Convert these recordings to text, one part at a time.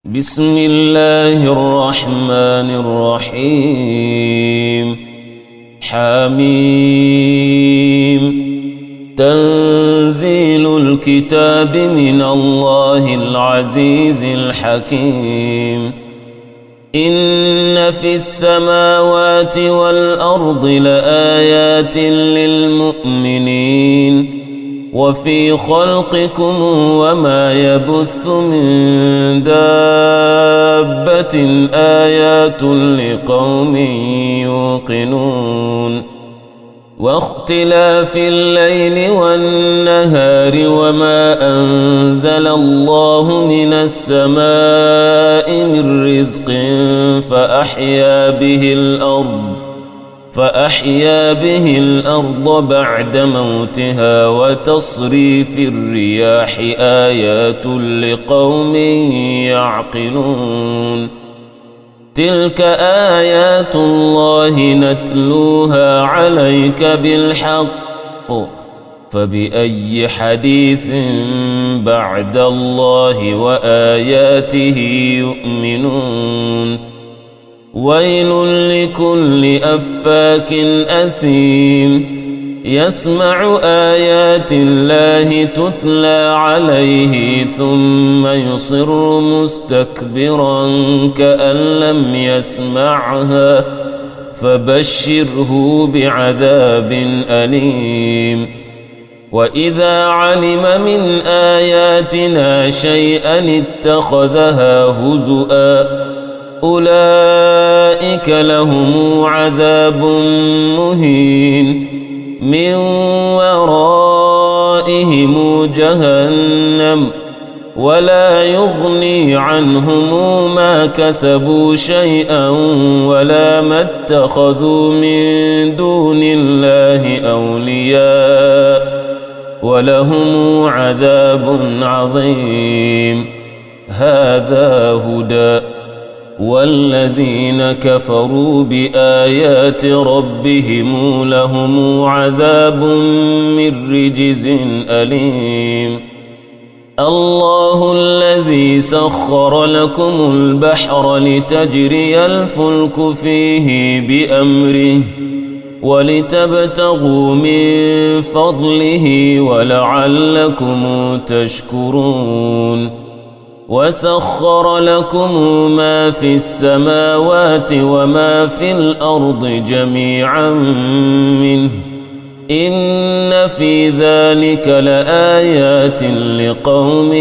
بسم الله الرحمن الرحيم حميم تنزيل الكتاب من الله العزيز الحكيم إن في السماوات والأرض لآيات للمؤمنين وفي خلقكم وما يبث من دابة آيات لقوم يوقنون واختلاف الليل والنهار وما أنزل الله من السماء من رزق فأحيا به الأرض بعد موتها وتصريف الرياح آيات لقوم يعقلون تلك آيات الله نتلوها عليك بالحق فبأي حديث بعد الله وآياته يؤمنون ويل لكل أفاك أثيم يسمع آيات الله تتلى عليه ثم يصر مستكبرا كأن لم يسمعها فبشره بعذاب أليم وإذا علم من آياتنا شيئا اتخذها هزؤا أولئك لهم عذاب مهين من ورائهم جهنم ولا يغني عنهم ما كسبوا شيئا ولا ما اتخذوا من دون الله أولياء ولهم عذاب عظيم هذا هدى والذين كفروا بآيات ربهم لهم عذاب من رجز أليم الله الذي سخر لكم البحر لتجري الفلك فيه بأمره ولتبتغوا من فضله ولعلكم تشكرون وسخر لكم ما في السماوات وما في الأرض جميعا منه إن في ذلك لآيات لقوم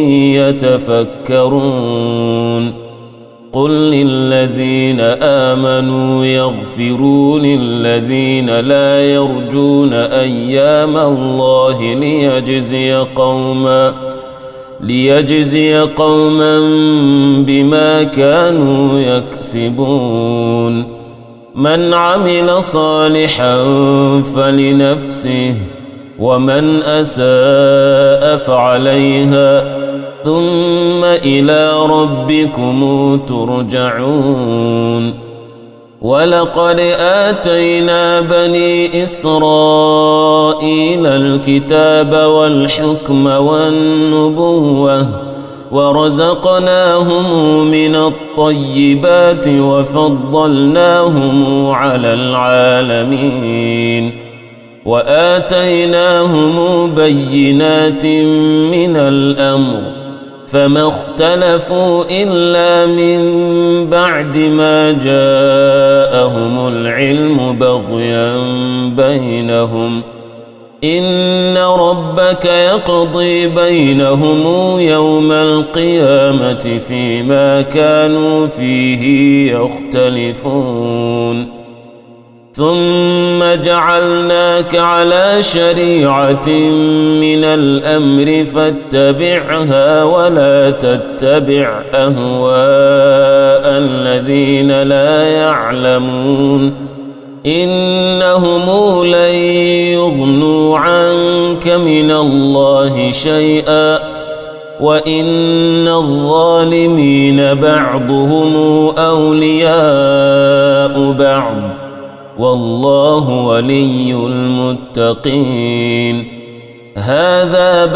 يتفكرون قل للذين آمنوا يغفروا للذين لا يرجون أيام الله ليجزي قوما بما كانوا يكسبون من عمل صالحا فلنفسه ومن أساء فعليها ثم إلى ربكم ترجعون ولقد آتينا بني إسرائيل الكتاب والحكم والنبوة ورزقناهم من الطيبات وفضلناهم على العالمين وآتيناهم بينات من الأمر فما اختلفوا إلا من بعد ما جاءهم العلم بغيا بينهم إن ربك يقضي بينهم يوم القيامة فيما كانوا فيه يختلفون ثم جعلناك على شريعة من الأمر فاتبعها ولا تتبع أهواء الذين لا يعلمون إنهم لن يغنوا عنك من الله شيئا وإن الظالمين بعضهم أولياء بعض والله ولي المتقين هذا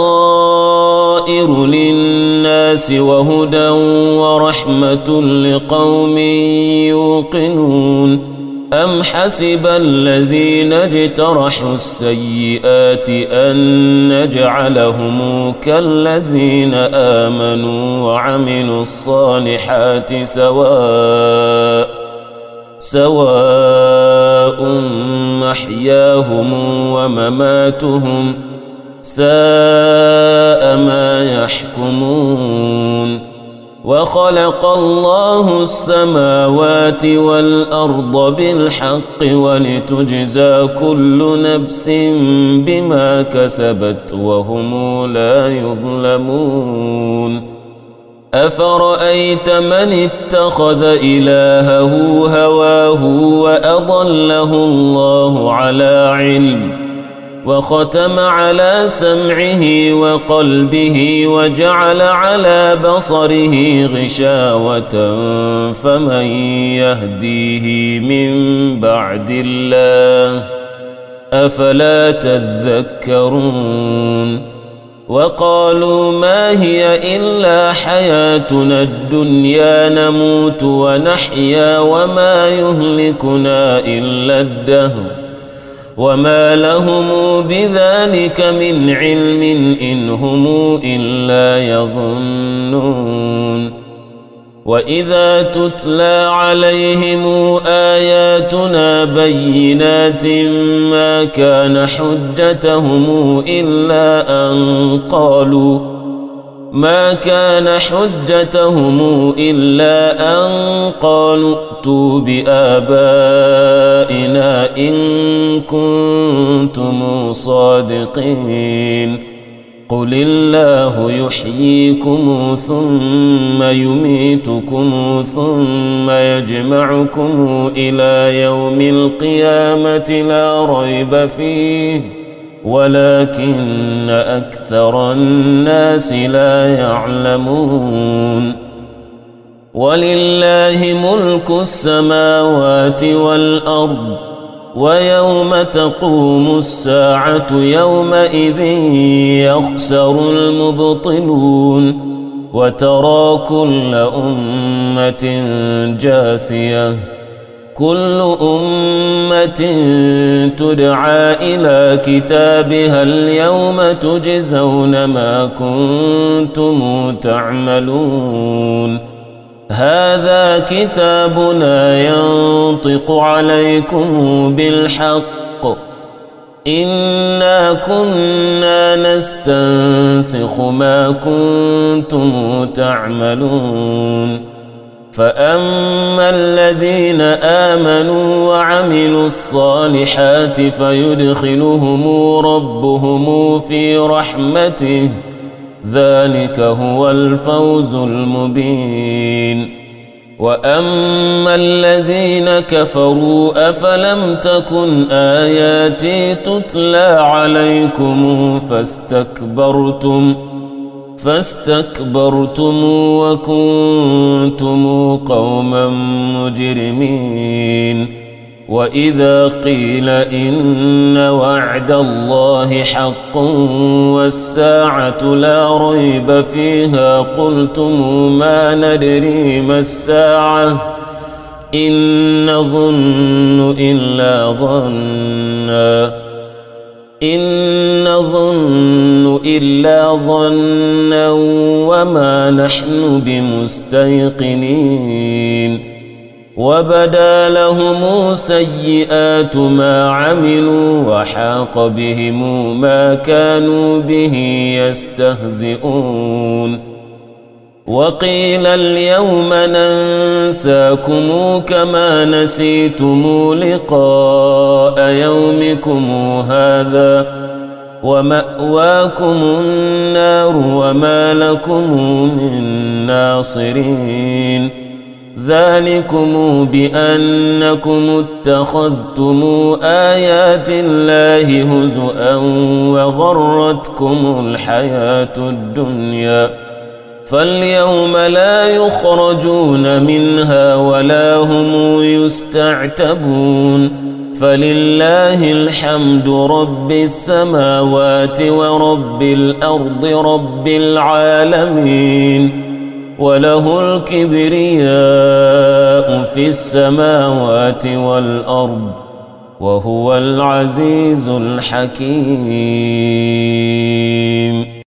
بصائر للناس وهدى ورحمة لقوم يوقنون أم حسب الذين اجترحوا السيئات أن نجعلهم كالذين آمنوا وعملوا الصالحات سواء محياهم ومماتهم ساء ما يحكمون وخلق الله السماوات والأرض بالحق ولتجزى كل نفس بما كسبت وهم لا يظلمون أفرأيت من اتخذ إلهه هواه وأضله الله على علم وختم على سمعه وقلبه وجعل على بصره غشاوة فمن يهديه من بعد الله أفلا تذكرون وقالوا ما هي إلا حياتنا الدنيا نموت ونحيا وما يهلكنا إلا الدهر وما لهم بذلك من علم إن هم إلا يظنون وإذا تتلى عليهم آياتنا بينات ما كان حجتهم إلا أن قالوا ائتوا بآبائنا إن كنتم صادقين قل الله يحييكم ثم يميتكم ثم يجمعكم إلى يوم القيامة لا ريب فيه ولكن أكثر الناس لا يعلمون ولله ملك السماوات والأرض ويوم تقوم الساعة يومئذ يخسر المبطلون وترى كل أمة جاثية كل أمة تدعى إلى كتابها اليوم تجزون ما كنتم تعملون هذا كتابنا ينطق عليكم بالحق إنا كنا نستنسخ ما كنتم تعملون فأما الذين آمنوا وعملوا الصالحات فيدخلهم ربهم في رحمته ذلك هو الفوز المبين وأما الذين كفروا أفلم تكن آياتي تتلى عليكم فاستكبرتم وكنتم قوما مجرمين وإذا قيل إن وعد الله حق والساعة لا ريب فيها قلتم ما ندري ما الساعة إن نظن إلا ظنا وما نحن بمستيقنين وبدا لهم سيئات ما عملوا وحاق بهم ما كانوا به يستهزئون وقيل اليوم ننساكم كما نسيتم لقاء يومكم هذا ومأواكم النار وما لكم من ناصرين ذلكم بأنكم اتخذتم آيات الله هزؤا وغرتكم الحياة الدنيا فاليوم لا يخرجون منها ولا هم يستعتبون فلله الحمد رب السماوات ورب الأرض رب العالمين وله الكبرياء في السماوات والأرض وهو العزيز الحكيم.